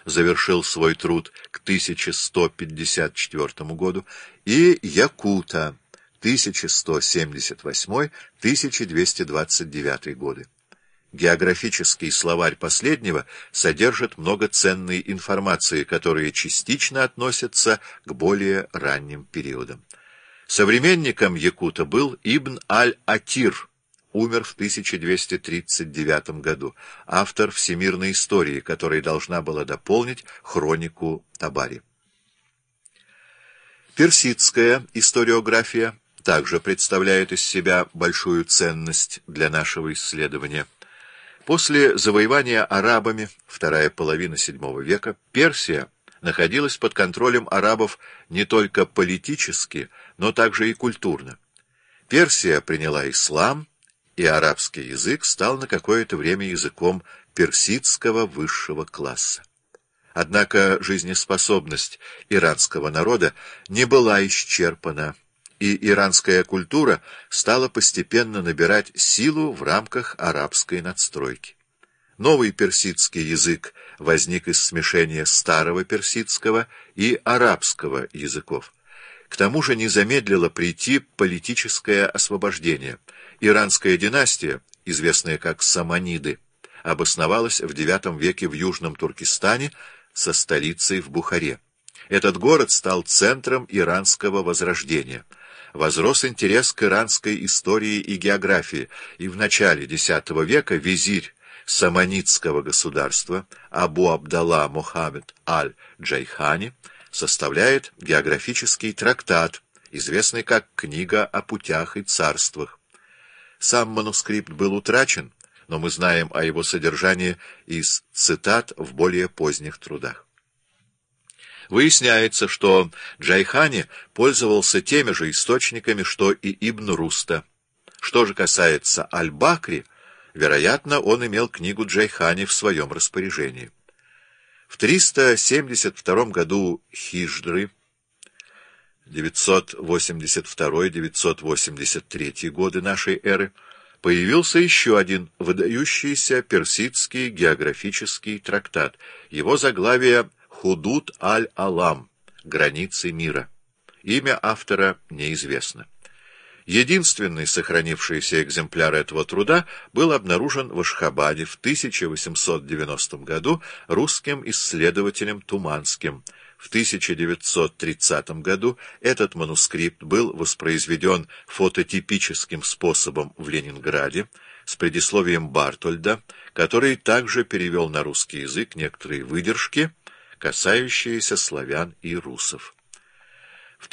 завершил свой труд к 1154 году, и Якута 1178-1229 годы. Географический словарь последнего содержит много ценной информации, которые частично относятся к более ранним периодам. Современником Якута был Ибн аль-Атир, умер в 1239 году, автор всемирной истории, которая должна была дополнить хронику Табари. Персидская историография также представляет из себя большую ценность для нашего исследования. После завоевания арабами, вторая половина VII века, Персия находилась под контролем арабов не только политически, но также и культурно. Персия приняла ислам, и арабский язык стал на какое-то время языком персидского высшего класса. Однако жизнеспособность иранского народа не была исчерпана, и иранская культура стала постепенно набирать силу в рамках арабской надстройки. Новый персидский язык возник из смешения старого персидского и арабского языков. К тому же не замедлило прийти политическое освобождение. Иранская династия, известная как Саманиды, обосновалась в IX веке в Южном Туркестане со столицей в Бухаре. Этот город стал центром иранского возрождения. Возрос интерес к иранской истории и географии, и в начале X века визирь саманидского государства Абу Абдалла Мухаммед аль-Джайхани составляет географический трактат, известный как «Книга о путях и царствах». Сам манускрипт был утрачен, но мы знаем о его содержании из цитат в более поздних трудах. Выясняется, что Джайхани пользовался теми же источниками, что и Ибн Руста. Что же касается Аль-Бакри, вероятно, он имел книгу Джайхани в своем распоряжении. В 372 году хиджры, 982-983 годы нашей эры, появился еще один выдающийся персидский географический трактат. Его заглавие «Худуд аль-Алам» — «Границы мира». Имя автора неизвестно. Единственный сохранившийся экземпляр этого труда был обнаружен в Ашхабаде в 1890 году русским исследователем Туманским. В 1930 году этот манускрипт был воспроизведен фототипическим способом в Ленинграде с предисловием Бартольда, который также перевел на русский язык некоторые выдержки, касающиеся славян и русов. В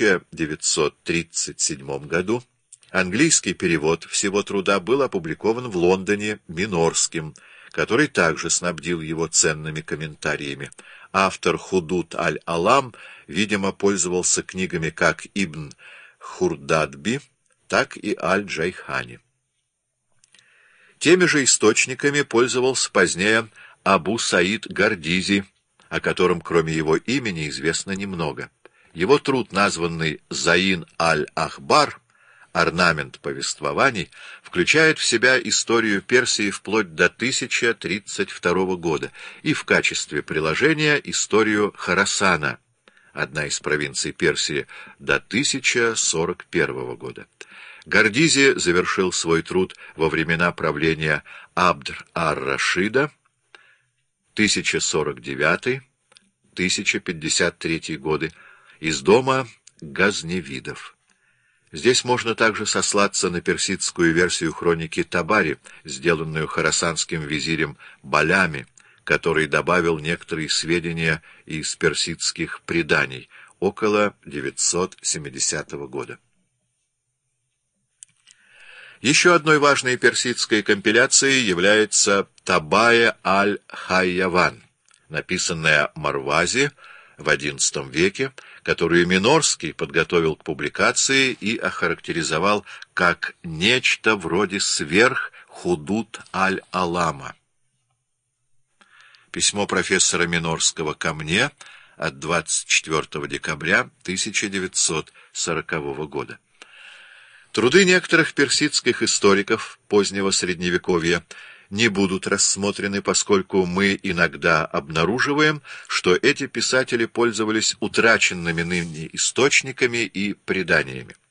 1937 году английский перевод всего труда был опубликован в Лондоне Минорским, который также снабдил его ценными комментариями. Автор Худуд аль-Алам, видимо, пользовался книгами как Ибн Хурдадби, так и Аль-Джайхани. Теми же источниками пользовался позднее Абу Саид Гордизи, о котором кроме его имени известно немного. Его труд, названный «Заин аль-Ахбар», «Орнамент повествований», включает в себя историю Персии вплоть до 1032 года и в качестве приложения историю Хорасана, одна из провинций Персии, до 1041 года. Гордизи завершил свой труд во времена правления Абдр ар-Рашида, 1049-1053 годы, из дома Газневидов. Здесь можно также сослаться на персидскую версию хроники Табари, сделанную хорасанским визирем Балями, который добавил некоторые сведения из персидских преданий около 970 года. Еще одной важной персидской компиляцией является Табая аль-Хайяван, написанная Марвази в XI веке, которую Минорский подготовил к публикации и охарактеризовал как нечто вроде сверх-Худуд аль-Алама. Письмо профессора Минорского ко мне от 24 декабря 1940 года. Труды некоторых персидских историков позднего Средневековья не будут рассмотрены, поскольку мы иногда обнаруживаем, что эти писатели пользовались утраченными ныне источниками и преданиями.